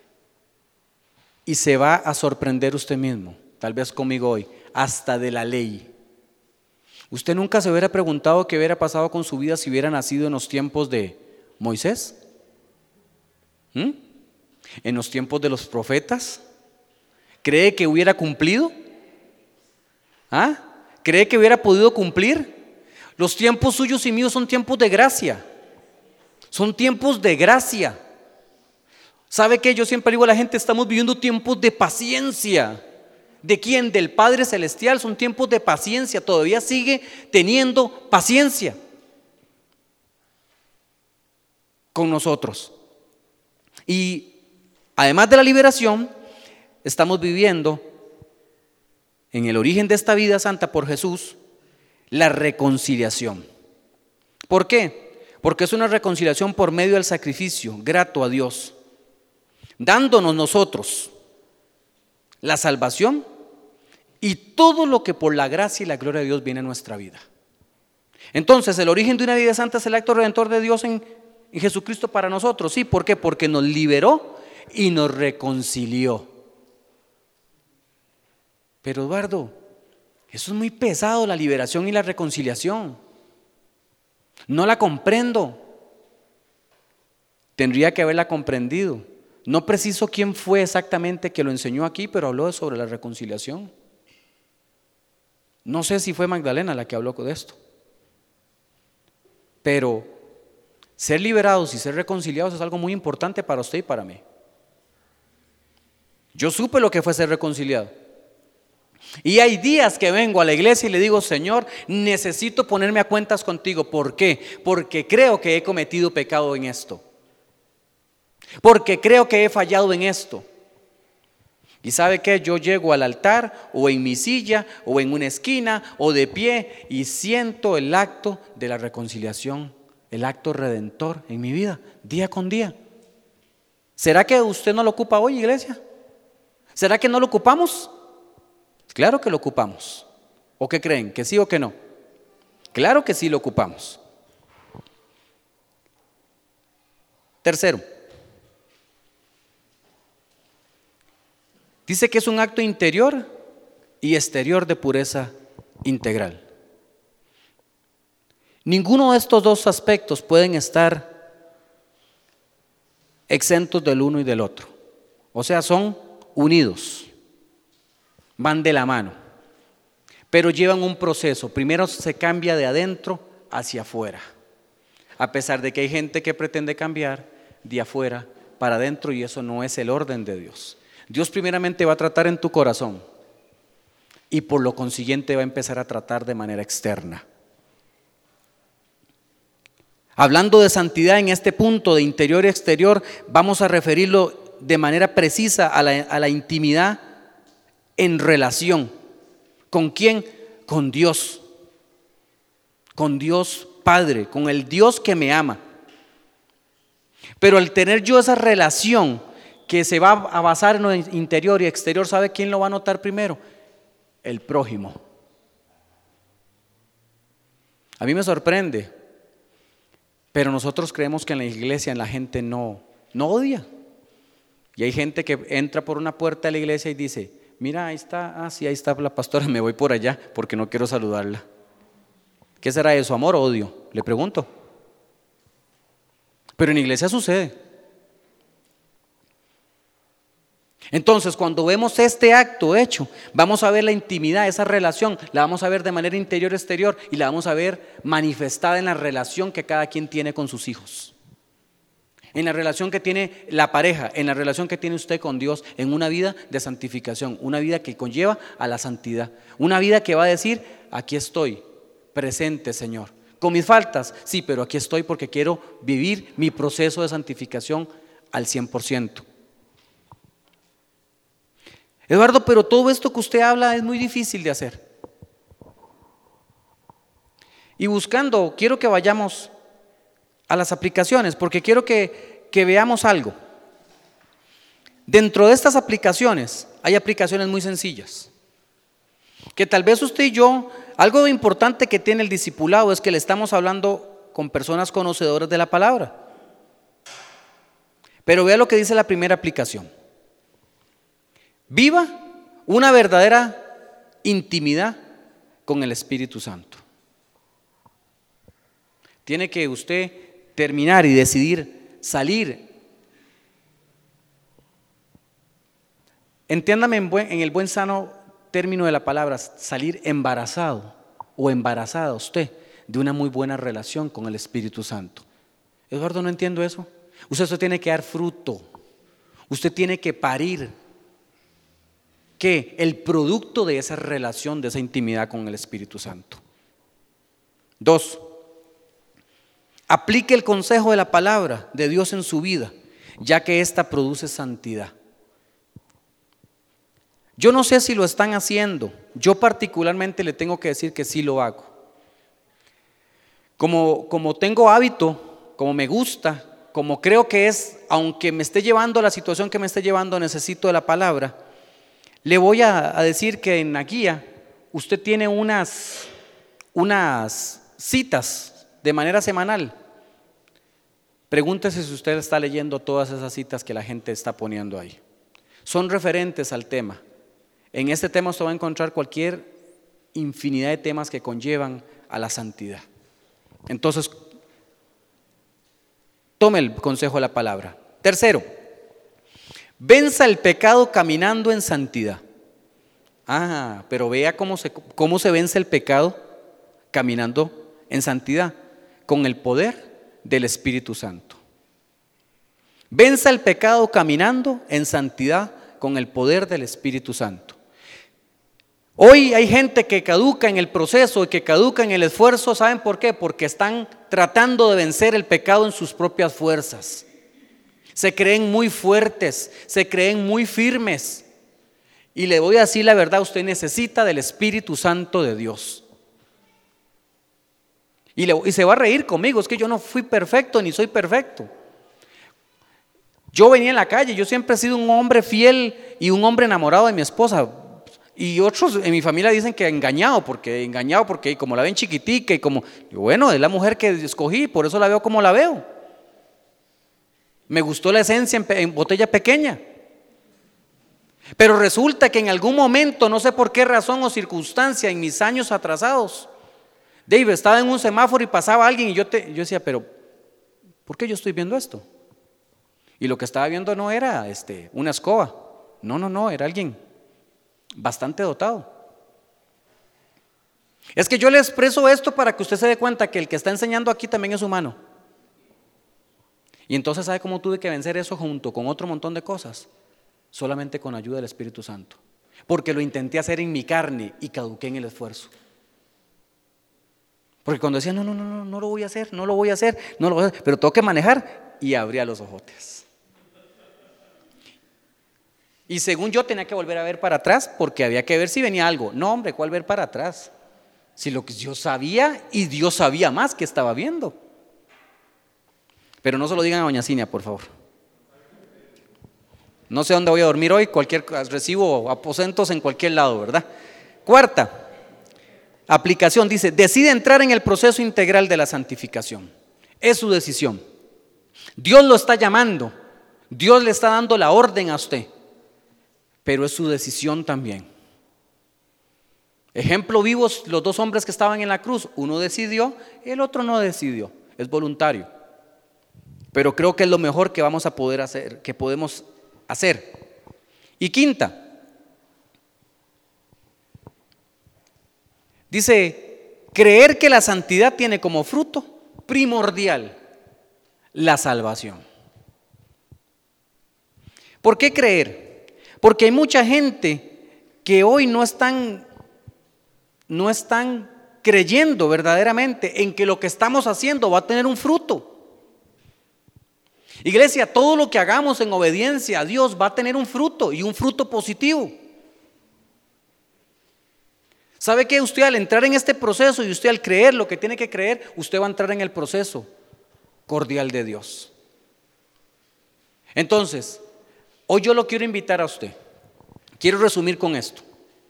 Speaker 1: Y se va a sorprender usted mismo, tal vez conmigo hoy, hasta de la ley. ¿Usted nunca se hubiera preguntado qué hubiera pasado con su vida si hubiera nacido en los tiempos de Moisés? ¿Mm? ¿En los tiempos de los profetas? ¿Cree que hubiera cumplido? ¿Ah? ¿Cree que hubiera podido cumplir? Los tiempos suyos y míos son tiempos de gracia. Son tiempos de gracia. ¿Sabe qué? Yo siempre digo a la gente, estamos viviendo tiempos de paciencia. ¿De quién? Del Padre Celestial. Son tiempos de paciencia. Todavía sigue teniendo paciencia con nosotros. Y además de la liberación, estamos viviendo en el origen de esta vida santa por Jesús, la reconciliación. ¿Por qué? Porque es una reconciliación por medio del sacrificio grato a Dios, dándonos nosotros la salvación y todo lo que por la gracia y la gloria de Dios viene a nuestra vida. Entonces, el origen de una vida santa es el acto redentor de Dios en, en Jesucristo para nosotros. ¿Sí? ¿Por qué? Porque nos liberó y nos reconcilió. Pero Eduardo, eso es muy pesado, la liberación y la reconciliación. No la comprendo. Tendría que haberla comprendido, No preciso quién fue exactamente que lo enseñó aquí, pero habló sobre la reconciliación. No sé si fue Magdalena la que habló de esto. Pero ser liberados y ser reconciliados es algo muy importante para usted y para mí. Yo supe lo que fue ser reconciliado. Y hay días que vengo a la iglesia y le digo: Señor, necesito ponerme a cuentas contigo. ¿Por qué? Porque creo que he cometido pecado en esto. Porque creo que he fallado en esto. Y ¿sabe qué? Yo llego al altar, o en mi silla, o en una esquina, o de pie, y siento el acto de la reconciliación, el acto redentor en mi vida, día con día. ¿Será que usted no lo ocupa hoy, iglesia? ¿Será que no lo ocupamos? Claro que lo ocupamos. ¿O qué creen? ¿Que sí o que no? Claro que sí lo ocupamos. Tercero, dice que es un acto interior y exterior de pureza integral. Ninguno de estos dos aspectos pueden estar exentos del uno y del otro. O sea, son unidos, van de la mano, pero llevan un proceso. Primero se cambia de adentro hacia afuera, a pesar de que hay gente que pretende cambiar de afuera para adentro, y eso no es el orden de Dios. Dios primeramente va a tratar en tu corazón y por lo consiguiente va a empezar a tratar de manera externa. Hablando de santidad en este punto de interior y exterior, vamos a referirlo de manera precisa a la, a la intimidad en relación. ¿Con quién? Con Dios. Con Dios Padre, con el Dios que me ama. Pero al tener yo esa relación que se va a basar en lo interior y exterior, ¿sabe quién lo va a notar primero? El prójimo. A mí me sorprende, pero nosotros creemos que en la iglesia la gente no, no odia. Y hay gente que entra por una puerta de la iglesia y dice: mira, ahí está, ah sí, ahí está la pastora, me voy por allá porque no quiero saludarla. ¿Qué será eso? ¿Amor o odio? Le pregunto. Pero en la iglesia sucede. Entonces, cuando vemos este acto hecho, vamos a ver la intimidad, esa relación, la vamos a ver de manera interior exterior, y la vamos a ver manifestada en la relación que cada quien tiene con sus hijos, en la relación que tiene la pareja, en la relación que tiene usted con Dios, en una vida de santificación, una vida que conlleva a la santidad, una vida que va a decir: aquí estoy, presente, Señor, con mis faltas, sí, pero aquí estoy porque quiero vivir mi proceso de santificación al cien por ciento. Eduardo, pero todo esto que usted habla es muy difícil de hacer. Y buscando, quiero que vayamos a las aplicaciones, porque quiero que, que veamos algo. Dentro de estas aplicaciones hay aplicaciones muy sencillas, que tal vez usted y yo, algo importante que tiene el discipulado es que le estamos hablando con personas conocedoras de la palabra. Pero vea lo que dice la primera aplicación: viva una verdadera intimidad con el Espíritu Santo. Tiene que usted terminar y decidir salir. Entiéndame en, buen, en el buen sano término de la palabra, salir embarazado o embarazada usted de una muy buena relación con el Espíritu Santo. Eduardo, no entiendo eso. Usted, usted tiene que dar fruto. Usted tiene que parir. ¿Qué? El producto de esa relación, de esa intimidad con el Espíritu Santo. Dos, aplique el consejo de la palabra de Dios en su vida, ya que ésta produce santidad. Yo no sé si lo están haciendo. Yo particularmente le tengo que decir que sí lo hago. Como, como tengo hábito, como me gusta, como creo que es, aunque me esté llevando a la situación que me esté llevando, necesito de la palabra. Le voy a, a decir que en la guía usted tiene unas, unas citas de manera semanal. Pregúntese si usted está leyendo todas esas citas que la gente está poniendo ahí. Son referentes al tema. En este tema usted va a encontrar cualquier infinidad de temas que conllevan a la santidad. Entonces, tome el consejo de la palabra. Tercero, Venza el pecado caminando en santidad. Ah, pero vea cómo se, cómo se vence el pecado caminando en santidad, con el poder del Espíritu Santo. Venza el pecado caminando en santidad con el poder del Espíritu Santo. Hoy hay gente que caduca en el proceso y que caduca en el esfuerzo. ¿Saben por qué? Porque están tratando de vencer el pecado en sus propias fuerzas. Se creen muy fuertes, se creen muy firmes. Y le voy a decir la verdad, usted necesita del Espíritu Santo de Dios. Y, le, y se va a reír conmigo, es que yo no fui perfecto ni soy perfecto. Yo venía en la calle, yo siempre he sido un hombre fiel y un hombre enamorado de mi esposa. Y otros en mi familia dicen que engañado, porque engañado porque como la ven chiquitica y como, bueno, es la mujer que escogí, por eso la veo como la veo. Me gustó la esencia en, en botella pequeña. Pero resulta que en algún momento, no sé por qué razón o circunstancia, en mis años atrasados, David, estaba en un semáforo y pasaba alguien y yo, te, yo decía, pero ¿por qué yo estoy viendo esto? Y lo que estaba viendo no era este, una escoba, no, no, no, era alguien bastante dotado. Es que yo le expreso esto para que usted se dé cuenta que el que está enseñando aquí también es humano. Y entonces, ¿sabe cómo tuve que vencer eso junto con otro montón de cosas? Solamente con ayuda del Espíritu Santo. Porque lo intenté hacer en mi carne y caduqué en el esfuerzo. Porque cuando decía, no, no, no, no, no lo voy a hacer, no lo voy a hacer, no lo voy a hacer, pero tengo que manejar, y abría los ojotes. Y según yo tenía que volver a ver para atrás porque había que ver si venía algo. No, hombre, ¿cuál ver para atrás? Si lo que yo sabía y Dios sabía más que estaba viendo. Pero no se lo digan a doña Cinia, por favor. No sé dónde voy a dormir hoy, cualquier recibo aposentos en cualquier lado, ¿verdad? Cuarta aplicación, dice, decide entrar en el proceso integral de la santificación. Es su decisión. Dios lo está llamando, Dios le está dando la orden a usted, pero es su decisión también. Ejemplo vivo, los dos hombres que estaban en la cruz, uno decidió, el otro no decidió, es voluntario. Pero creo que es lo mejor que vamos a poder hacer, que podemos hacer. Y quinta, dice, creer que la santidad tiene como fruto primordial la salvación. ¿Por qué creer? Porque hay mucha gente que hoy no están, no están creyendo verdaderamente en que lo que estamos haciendo va a tener un fruto. Iglesia, todo lo que hagamos en obediencia a Dios va a tener un fruto, y un fruto positivo. ¿Sabe qué? Usted al entrar en este proceso y usted al creer lo que tiene que creer, usted va a entrar en el proceso cordial de Dios. Entonces, hoy yo lo quiero invitar a usted. Quiero resumir con esto.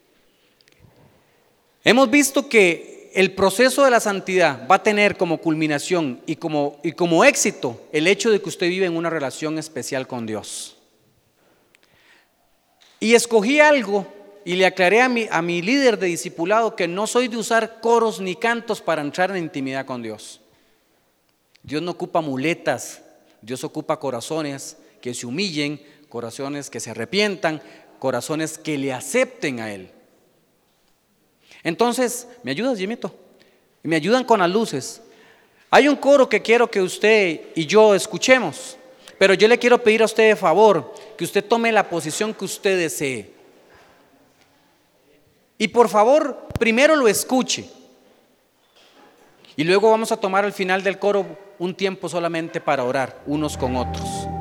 Speaker 1: Hemos visto que el proceso de la santidad va a tener como culminación y como, y como éxito el hecho de que usted vive en una relación especial con Dios. Y escogí algo y le aclaré a mi, a mi líder de discipulado que no soy de usar coros ni cantos para entrar en intimidad con Dios. Dios no ocupa muletas, Dios ocupa corazones que se humillen, corazones que se arrepientan, corazones que le acepten a Él. Entonces, ¿me ayudas, Jimito? Y me ayudan con las luces. Hay un coro que quiero que usted y yo escuchemos, pero yo le quiero pedir a usted de favor que usted tome la posición que usted desee. Y por favor, primero lo escuche. Y luego vamos a tomar al final del coro un tiempo solamente para orar unos con otros.